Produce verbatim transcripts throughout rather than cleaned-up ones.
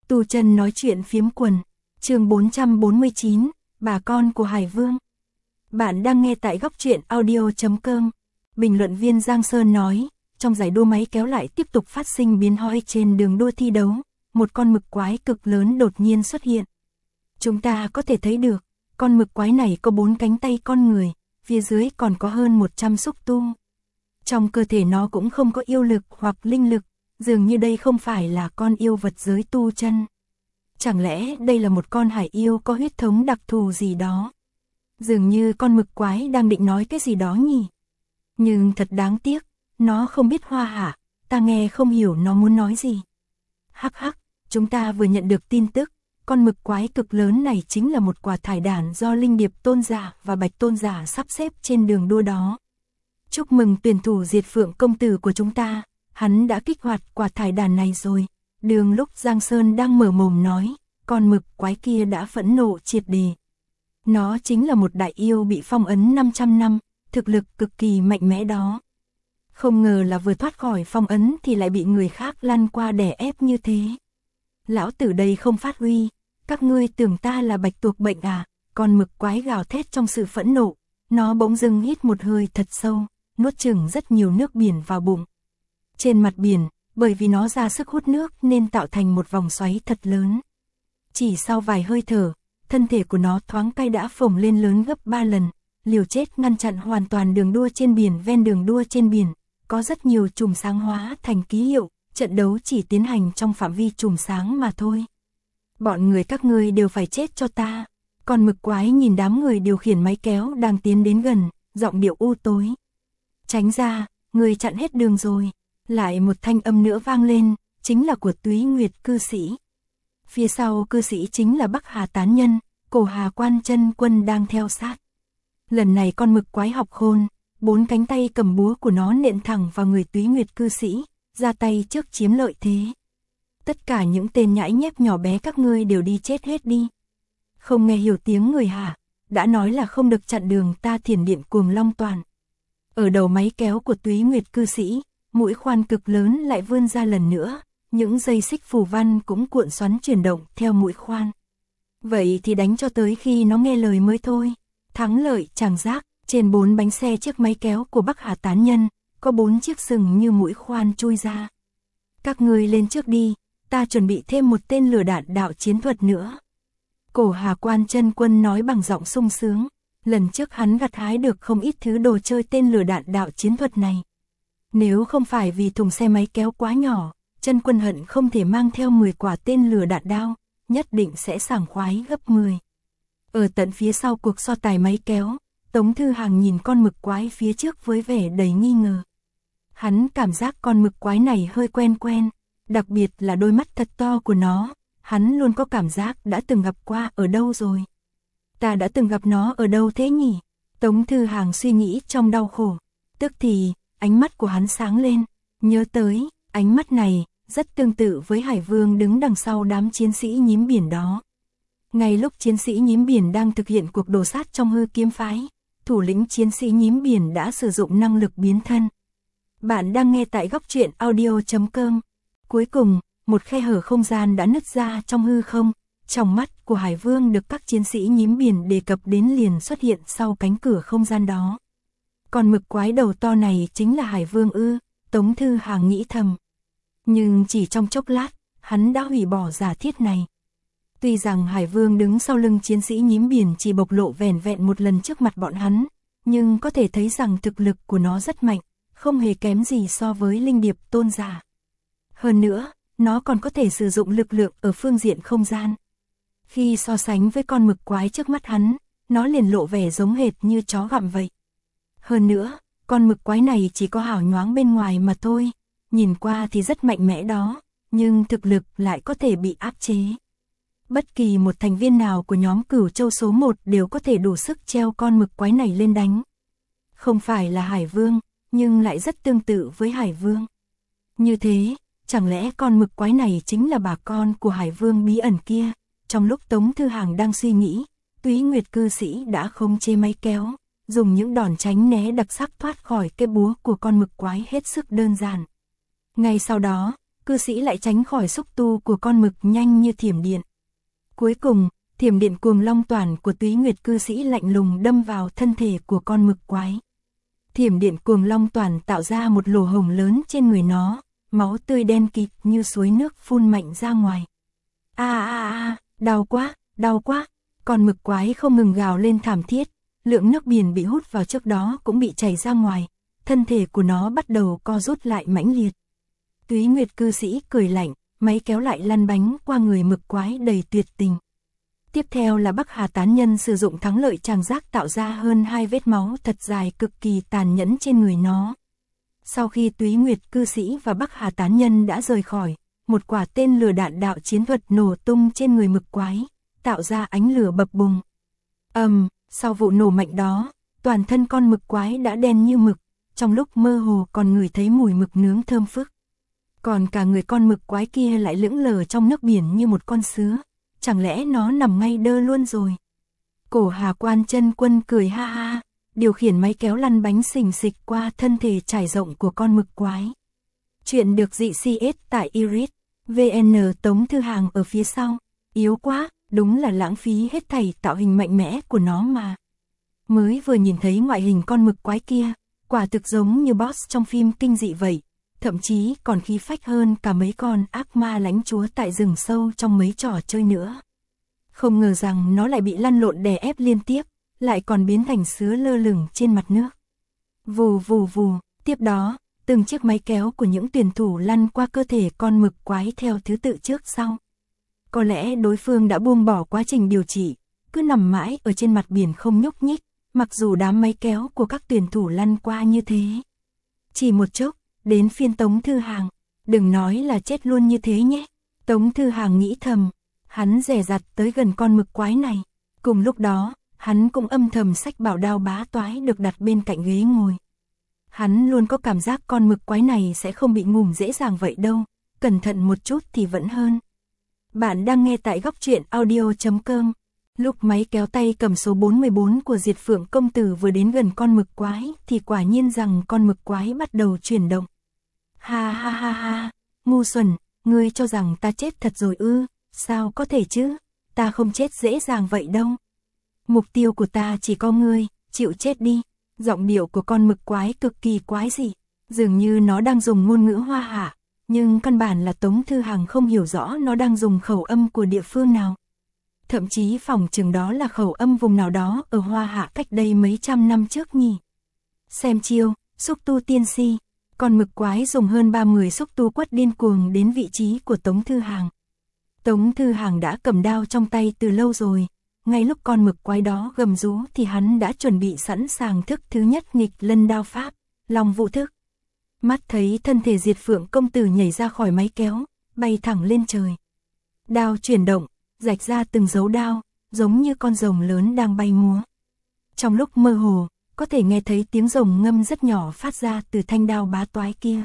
Tu Chân nói chuyện phiếm quần, chương bốn trăm bốn mươi chín, bà con của Hải Vương. Bạn đang nghe tại góc truyện audio chấm com. Bình luận viên Giang Sơn nói, trong giải đua máy kéo lại tiếp tục phát sinh biến hóa trên đường đua thi đấu, một con mực quái cực lớn đột nhiên xuất hiện. Chúng ta có thể thấy được, con mực quái này có bốn cánh tay con người, phía dưới còn có hơn một trăm xúc tu. Trong cơ thể nó cũng không có yêu lực hoặc linh lực, dường như đây không phải là con yêu vật giới tu chân. Chẳng lẽ đây là một con hải yêu có huyết thống đặc thù gì đó? Dường như con mực quái đang định nói cái gì đó nhỉ? Nhưng thật đáng tiếc, nó không biết hoa hạ, ta nghe không hiểu nó muốn nói gì. Hắc hắc, chúng ta vừa nhận được tin tức, con mực quái cực lớn này chính là một quả thải đản do Linh Điệp Tôn giả và Bạch Tôn giả sắp xếp trên đường đua đó. Chúc mừng tuyển thủ Diệt Phượng công tử của chúng ta, hắn đã kích hoạt quả thải đản này rồi. Đường lúc Giang Sơn đang mở mồm nói, con mực quái kia đã phẫn nộ triệt đề. Nó chính là một đại yêu bị phong ấn năm trăm năm, thực lực cực kỳ mạnh mẽ đó. Không ngờ là vừa thoát khỏi phong ấn thì lại bị người khác lăn qua đè ép như thế. Lão tử đây không phát huy, các ngươi tưởng ta là bạch tuộc bệnh à? Con mực quái gào thét trong sự phẫn nộ, nó bỗng dưng hít một hơi thật sâu, nuốt chửng rất nhiều nước biển vào bụng. Trên mặt biển, bởi vì nó ra sức hút nước nên tạo thành một vòng xoáy thật lớn. Chỉ sau vài hơi thở, thân thể của nó thoáng cái đã phồng lên lớn gấp ba lần, liều chết ngăn chặn hoàn toàn đường đua trên biển. Ven đường đua trên biển, có rất nhiều chùm sáng hóa thành ký hiệu, trận đấu chỉ tiến hành trong phạm vi chùm sáng mà thôi. Bọn người các ngươi đều phải chết cho ta. Con mực quái nhìn đám người điều khiển máy kéo đang tiến đến gần, giọng điệu u tối. Tránh ra, người chặn hết đường rồi. Lại một thanh âm nữa vang lên, chính là của Túy Nguyệt cư sĩ. Phía sau cư sĩ chính là Bắc Hà tán nhân, Cổ Hà Quan Chân Quân đang theo sát. Lần này con mực quái học khôn, bốn cánh tay cầm búa của nó nện thẳng vào người Túy Nguyệt cư sĩ, ra tay trước chiếm lợi thế. Tất cả những tên nhãi nhép nhỏ bé các ngươi đều đi chết hết đi. Không nghe hiểu tiếng người hả? Đã nói là không được chặn đường ta Thiền Điện Cuồng Long Toàn. Ở đầu máy kéo của Túy Nguyệt cư sĩ, mũi khoan cực lớn lại vươn ra lần nữa, những dây xích phù văn cũng cuộn xoắn chuyển động theo mũi khoan. Vậy thì đánh cho tới khi nó nghe lời mới thôi. Thắng lợi chàng giác, trên bốn bánh xe chiếc máy kéo của Bắc Hà tán nhân, có bốn chiếc sừng như mũi khoan chui ra. Các ngươi lên trước đi, ta chuẩn bị thêm một tên lửa đạn đạo chiến thuật nữa. Cổ Hà Quan Chân Quân nói bằng giọng sung sướng, lần trước hắn gặt hái được không ít thứ đồ chơi tên lửa đạn đạo chiến thuật này. Nếu không phải vì thùng xe máy kéo quá nhỏ, Chân Quân hận không thể mang theo mười quả tên lửa đạn đao, nhất định sẽ sảng khoái gấp mười. Ở tận phía sau cuộc so tài máy kéo, Tống Thư Hàng nhìn con mực quái phía trước với vẻ đầy nghi ngờ. Hắn cảm giác con mực quái này hơi quen quen, đặc biệt là đôi mắt thật to của nó, hắn luôn có cảm giác đã từng gặp qua ở đâu rồi. Ta đã từng gặp nó ở đâu thế nhỉ? Tống Thư Hàng suy nghĩ trong đau khổ, tức thì, ánh mắt của hắn sáng lên, nhớ tới, ánh mắt này, rất tương tự với Hải Vương đứng đằng sau đám chiến sĩ nhím biển đó. Ngay lúc chiến sĩ nhím biển đang thực hiện cuộc đổ sát trong hư kiếm phái, thủ lĩnh chiến sĩ nhím biển đã sử dụng năng lực biến thân. Bạn đang nghe tại góc truyện audio chấm com. Cuối cùng, một khe hở không gian đã nứt ra trong hư không, trong mắt của Hải Vương được các chiến sĩ nhím biển đề cập đến liền xuất hiện sau cánh cửa không gian đó. Còn mực quái đầu to này chính là Hải Vương ư? Tống Thư Hàng nghĩ thầm. Nhưng chỉ trong chốc lát, hắn đã hủy bỏ giả thiết này. Tuy rằng Hải Vương đứng sau lưng chiến sĩ nhím biển chỉ bộc lộ vẻn vẹn một lần trước mặt bọn hắn, nhưng có thể thấy rằng thực lực của nó rất mạnh, không hề kém gì so với Linh Điệp Tôn giả. Hơn nữa, nó còn có thể sử dụng lực lượng ở phương diện không gian. Khi so sánh với con mực quái trước mắt hắn, nó liền lộ vẻ giống hệt như chó gặm vậy. Hơn nữa, con mực quái này chỉ có hào nhoáng bên ngoài mà thôi, nhìn qua thì rất mạnh mẽ đó, nhưng thực lực lại có thể bị áp chế. Bất kỳ một thành viên nào của nhóm Cửu Châu số một đều có thể đủ sức treo con mực quái này lên đánh. Không phải là Hải Vương, nhưng lại rất tương tự với Hải Vương. Như thế, chẳng lẽ con mực quái này chính là bà con của Hải Vương bí ẩn kia? Trong lúc Tống Thư Hàng đang suy nghĩ, Túy Nguyệt cư sĩ đã khống chế máy kéo, dùng những đòn tránh né đặc sắc thoát khỏi cái búa của con mực quái hết sức đơn giản. Ngay sau đó, cư sĩ lại tránh khỏi xúc tu của con mực nhanh như thiểm điện. Cuối cùng, thiểm điện cuồng long toàn của Túy Nguyệt cư sĩ lạnh lùng đâm vào thân thể của con mực quái. Thiểm điện cuồng long toàn tạo ra một lỗ hổng lớn trên người nó, máu tươi đen kịt như suối nước phun mạnh ra ngoài. A a a, đau quá, đau quá. Con mực quái không ngừng gào lên thảm thiết, lượng nước biển bị hút vào trước đó cũng bị chảy ra ngoài, thân thể của nó bắt đầu co rút lại mãnh liệt. Túy Nguyệt cư sĩ cười lạnh, máy kéo lại lăn bánh qua người mực quái đầy tuyệt tình. Tiếp theo là Bắc Hà tán nhân sử dụng thắng lợi tràng giác tạo ra hơn hai vết máu thật dài cực kỳ tàn nhẫn trên người nó. Sau khi Túy Nguyệt cư sĩ và Bắc Hà tán nhân đã rời khỏi, một quả tên lửa đạn đạo chiến thuật nổ tung trên người mực quái, tạo ra ánh lửa bập bùng. Ầm, um, sau vụ nổ mạnh đó, toàn thân con mực quái đã đen như mực, trong lúc mơ hồ còn ngửi thấy mùi mực nướng thơm phức. Còn cả người con mực quái kia lại lững lờ trong nước biển như một con sứa, chẳng lẽ nó nằm ngay đơ luôn rồi. Cổ Hà Quan Chân Quân cười ha ha, điều khiển máy kéo lăn bánh xình xịch qua thân thể trải rộng của con mực quái. Chuyện được dị xê ét tại Iris, vê en Tống Thư Hàng ở phía sau, yếu quá, đúng là lãng phí hết thảy tạo hình mạnh mẽ của nó mà. Mới vừa nhìn thấy ngoại hình con mực quái kia, quả thực giống như boss trong phim kinh dị vậy, thậm chí còn khí phách hơn cả mấy con ác ma lãnh chúa tại rừng sâu trong mấy trò chơi nữa. Không ngờ rằng nó lại bị lăn lộn đè ép liên tiếp, lại còn biến thành sứa lơ lửng trên mặt nước. Vù vù vù, tiếp đó, từng chiếc máy kéo của những tuyển thủ lăn qua cơ thể con mực quái theo thứ tự trước sau. Có lẽ đối phương đã buông bỏ quá trình điều trị, cứ nằm mãi ở trên mặt biển không nhúc nhích, mặc dù đám máy kéo của các tuyển thủ lăn qua như thế. Chỉ một chốc, đến phiên Tống Thư Hàng, đừng nói là chết luôn như thế nhé. Tống Thư Hàng nghĩ thầm, hắn dè dặt tới gần con mực quái này. Cùng lúc đó, hắn cũng âm thầm xách bảo đao bá toái được đặt bên cạnh ghế ngồi. Hắn luôn có cảm giác con mực quái này sẽ không bị ngủm dễ dàng vậy đâu, cẩn thận một chút thì vẫn hơn. Bạn đang nghe tại góc truyện audio chấm com. Lúc máy kéo tay cầm số bốn mươi bốn của Diệt Phượng công tử vừa đến gần con mực quái thì quả nhiên rằng con mực quái bắt đầu chuyển động. Ha ha ha ha, ngu xuẩn, ngươi cho rằng ta chết thật rồi ư, sao có thể chứ, ta không chết dễ dàng vậy đâu. Mục tiêu của ta chỉ có ngươi, chịu chết đi. Giọng điệu của con mực quái cực kỳ quái dị, dường như nó đang dùng ngôn ngữ Hoa Hạ, nhưng căn bản là Tống Thư Hàng không hiểu rõ nó đang dùng khẩu âm của địa phương nào. Thậm chí phỏng chừng đó là khẩu âm vùng nào đó ở Hoa Hạ cách đây mấy trăm năm trước nhỉ. Xem chiêu, xúc tu tiên si, con mực quái dùng hơn ba mươi xúc tu quất điên cuồng đến vị trí của Tống Thư Hàng. Tống Thư Hàng đã cầm đao trong tay từ lâu rồi, ngay lúc con mực quái đó gầm rú thì hắn đã chuẩn bị sẵn sàng thức thứ nhất nghịch lân đao pháp, Long Vũ thức. Mắt thấy thân thể Diệt Phượng công tử nhảy ra khỏi máy kéo, bay thẳng lên trời. Đao chuyển động, rạch ra từng dấu đao, giống như con rồng lớn đang bay múa. Trong lúc mơ hồ, có thể nghe thấy tiếng rồng ngâm rất nhỏ phát ra từ thanh đao bá toái kia.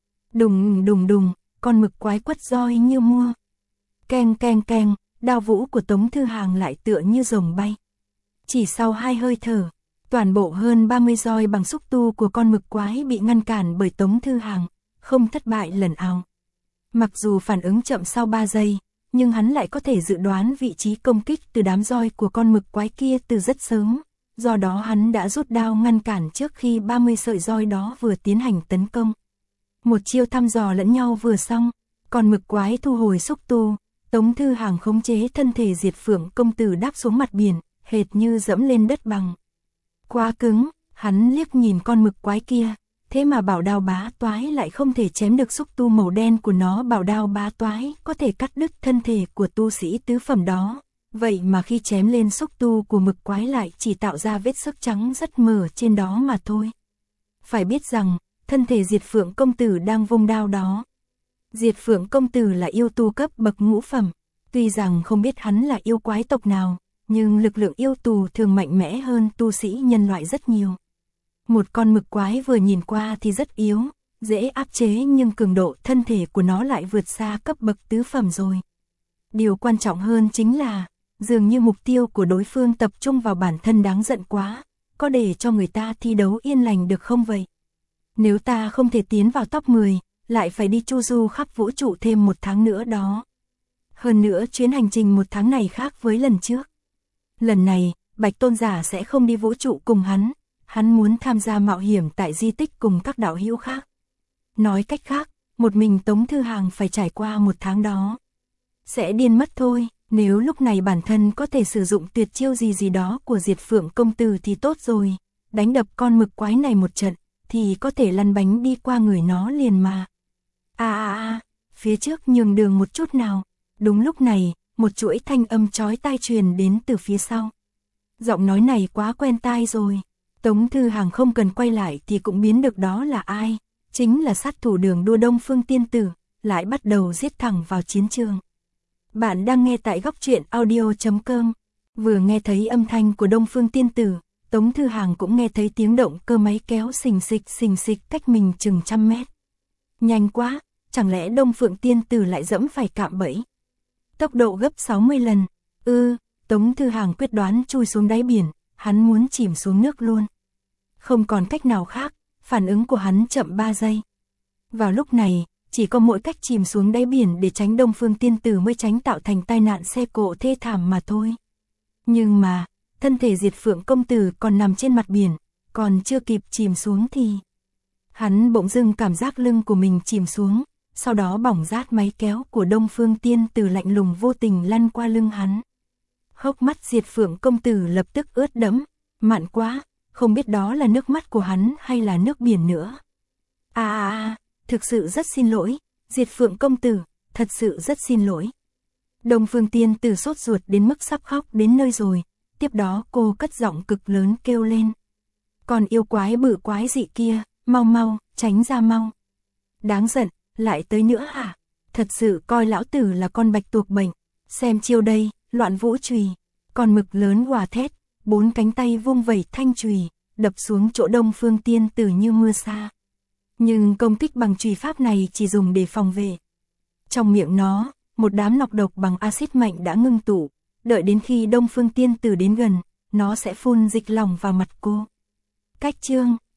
Đùng đùng đùng, con mực quái quất roi như mua. Keng keng keng, đao vũ của Tống Thư Hàng lại tựa như rồng bay. Chỉ sau hai hơi thở, toàn bộ hơn ba mươi roi bằng xúc tu của con mực quái bị ngăn cản bởi Tống Thư Hàng, không thất bại lần nào. Mặc dù phản ứng chậm sau ba giây, nhưng hắn lại có thể dự đoán vị trí công kích từ đám roi của con mực quái kia từ rất sớm, do đó hắn đã rút đao ngăn cản trước khi ba mươi sợi roi đó vừa tiến hành tấn công. Một chiêu thăm dò lẫn nhau vừa xong, con mực quái thu hồi xúc tu, Tống Thư Hàng khống chế thân thể Diệt Phượng công tử đáp xuống mặt biển, hệt như dẫm lên đất bằng. Quá cứng, hắn liếc nhìn con mực quái kia, thế mà bảo đao bá toái lại không thể chém được xúc tu màu đen của nó. Bảo đao bá toái có thể cắt đứt thân thể của tu sĩ tứ phẩm đó, vậy mà khi chém lên xúc tu của mực quái lại chỉ tạo ra vết xước trắng rất mờ trên đó mà thôi. Phải biết rằng, thân thể Diệt Phượng công tử đang vung đao đó. Diệt Phượng công tử là yêu tu cấp bậc ngũ phẩm, tuy rằng không biết hắn là yêu quái tộc nào, nhưng lực lượng yêu tù thường mạnh mẽ hơn tu sĩ nhân loại rất nhiều. Một con mực quái vừa nhìn qua thì rất yếu, dễ áp chế, nhưng cường độ thân thể của nó lại vượt xa cấp bậc tứ phẩm rồi. Điều quan trọng hơn chính là, dường như mục tiêu của đối phương tập trung vào bản thân đáng giận quá, có để cho người ta thi đấu yên lành được không vậy? Nếu ta không thể tiến vào top mười, lại phải đi chu du khắp vũ trụ thêm một tháng nữa đó. Hơn nữa chuyến hành trình một tháng này khác với lần trước. Lần này, Bạch Tôn giả sẽ không đi vũ trụ cùng hắn, hắn muốn tham gia mạo hiểm tại di tích cùng các đạo hữu khác. Nói cách khác, một mình Tống Thư Hàng phải trải qua một tháng đó. Sẽ điên mất thôi, nếu lúc này bản thân có thể sử dụng tuyệt chiêu gì gì đó của Diệt Phượng công tử thì tốt rồi, đánh đập con mực quái này một trận, thì có thể lăn bánh đi qua người nó liền mà. À à à, phía trước nhường đường một chút nào. Đúng lúc này, một chuỗi thanh âm chói tai truyền đến từ phía sau. Giọng nói này quá quen tai rồi. Tống Thư Hàng không cần quay lại thì cũng biến được đó là ai. Chính là sát thủ đường đua Đông Phương Tiên Tử, lại bắt đầu giết thẳng vào chiến trường. Bạn đang nghe tại góc truyện audio chấm com. Vừa nghe thấy âm thanh của Đông Phương Tiên Tử, Tống Thư Hàng cũng nghe thấy tiếng động cơ máy kéo xình xịch xình xịch cách mình chừng trăm mét. Nhanh quá, chẳng lẽ Đông Phương Tiên Tử lại dẫm phải cạm bẫy? Tốc độ gấp sáu mươi lần. Ư, ừ, Tống Thư Hàng quyết đoán chui xuống đáy biển, hắn muốn chìm xuống nước luôn. Không còn cách nào khác, phản ứng của hắn chậm ba giây. Vào lúc này, chỉ có mỗi cách chìm xuống đáy biển để tránh Đông Phương Tiên Tử mới tránh tạo thành tai nạn xe cộ thê thảm mà thôi. Nhưng mà, thân thể Diệt Phượng công tử còn nằm trên mặt biển, còn chưa kịp chìm xuống thì... Hắn bỗng dưng cảm giác lưng của mình chìm xuống, sau đó bỏng rát máy kéo của Đông Phương Tiên Tử lạnh lùng vô tình lăn qua lưng hắn. Hốc mắt Diệt Phượng công tử lập tức ướt đẫm, mặn quá, không biết đó là nước mắt của hắn hay là nước biển nữa. À à à, thực sự rất xin lỗi, Diệt Phượng công tử, thật sự rất xin lỗi. Đông Phương Tiên Tử sốt ruột đến mức sắp khóc đến nơi rồi, tiếp đó cô cất giọng cực lớn kêu lên. Còn yêu quái bự quái dị kia, mau mau, tránh ra mau. Đáng giận, lại tới nữa hả? Thật sự coi lão tử là con bạch tuộc bệnh. Xem chiêu đây, loạn vũ chùy. Con mực lớn gào thét, bốn cánh tay vung vẩy thanh chùy, đập xuống chỗ Đông Phương Tiên Tử như mưa sa. Nhưng công kích bằng chùy pháp này chỉ dùng để phòng vệ. Trong miệng nó, một đám nọc độc bằng axit mạnh đã ngưng tụ, đợi đến khi Đông Phương Tiên Tử đến gần, nó sẽ phun dịch lỏng vào mặt cô. Cách chương,